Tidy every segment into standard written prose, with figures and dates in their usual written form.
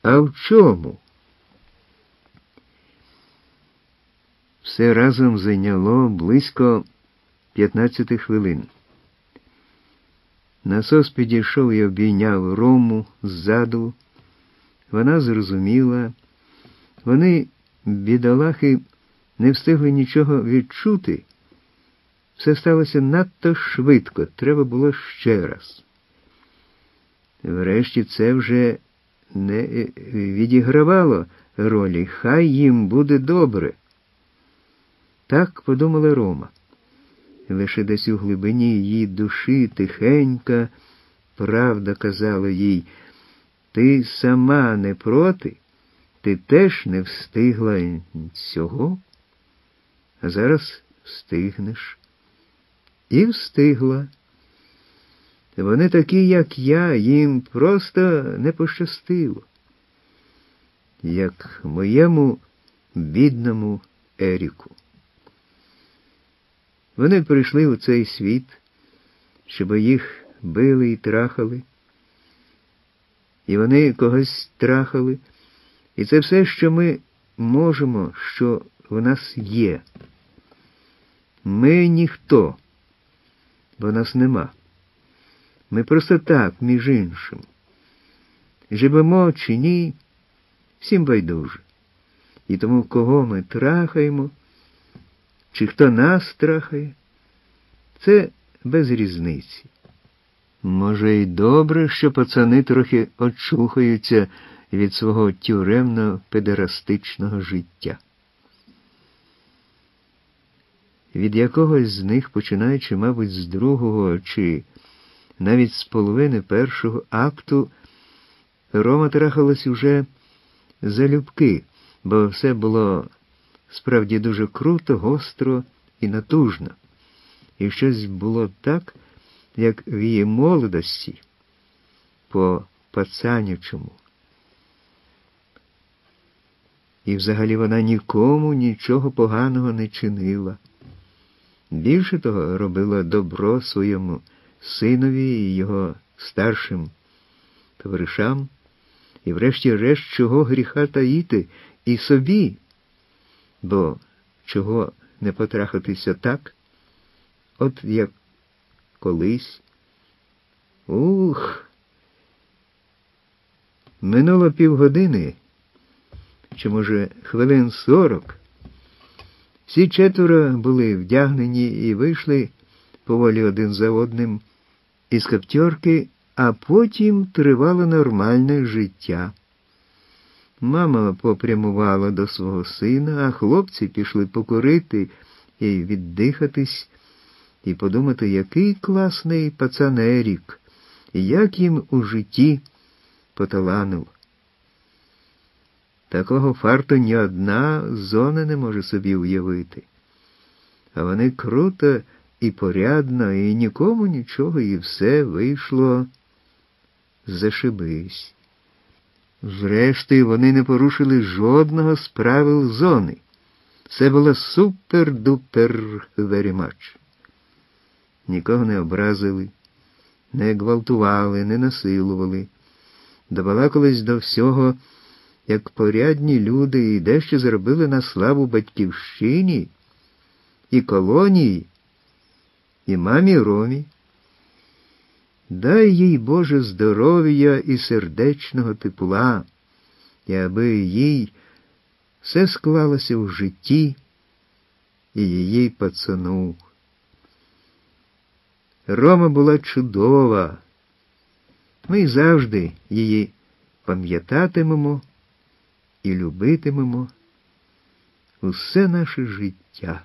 А в чому? Все разом зайняло близько 15 хвилин. Насос підійшов і обійняв Рому ззаду. Вона зрозуміла. Вони, бідолахи, не встигли нічого відчути. Все сталося надто швидко, треба було ще раз. Врешті це вже не відігравало ролі. Хай їм буде добре. Так подумала Рома. Лише десь у глибині її душі тихенька правда казала їй: ти сама не проти, ти теж не встигла цього, а зараз встигнеш. І встигла. Вони такі, як я, їм просто не пощастило. Як моєму бідному Еріку. Вони прийшли у цей світ, щоб їх били і трахали. І вони когось трахали. І це все, що ми можемо, що в нас є. Ми ніхто, бо нас нема. Ми просто так, між іншим. Живемо чи ні, всім байдуже. І тому кого ми трахаємо, чи хто нас трахає, це без різниці. Може, й добре, що пацани трохи очухаються від свого тюремно-педерастичного життя. Від якогось з них, починаючи, мабуть, з другого чи навіть з половини першого акту, Рома трахалась уже залюбки, бо все було справді дуже круто, гостро і натужно. І щось було так, як в її молодості, по пацанячому. І взагалі вона нікому нічого поганого не чинила. Більше того, робила добро своєму синові і його старшим товаришам, і врешті-решт, чого гріха таїти, і собі, бо чого не потрахатися так, от як колись. Минуло півгодини, чи, може, хвилин 40. Всі четверо були вдягнені і вийшли поволі один за одним із каптьорки, а потім тривало нормальне життя. Мама попрямувала до свого сина, а хлопці пішли покурити і віддихатись, і подумати, який класний пацан Ерік, і як їм у житті поталанило. Такого фарту ні одна зона не може собі уявити. А вони круто і порядно, і нікому нічого, і все вийшло зашибись. Зрештою, вони не порушили жодного з правил зони. Все було супер-дупер very much. Нікого не образили, не гвалтували, не насилували. Добалакались до всього, як порядні люди, і дещо зробили на славу батьківщині, і колонії, і мамі Ромі. Дай їй, Боже, здоров'я і сердечного тепла, і аби їй все склалося в житті і її пацану. Рома була чудова. Ми завжди її пам'ятатимемо і любитимемо усе наше життя.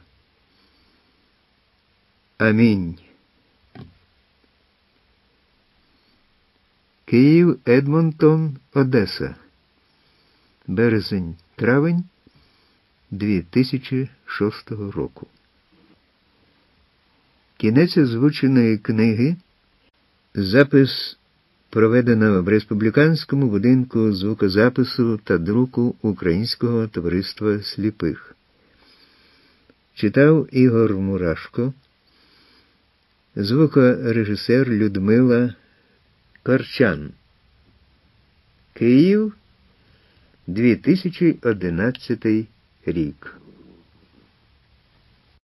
Амінь. Київ, Едмонтон, Одеса. Березень-травень 2006 року. Кінець озвученої книги. Запис проведено в Республіканському будинку звукозапису та друку Українського товариства сліпих. Читав Ігор Мурашко. Звукорежисер Людмила Корчан. Київ, 2011 рік.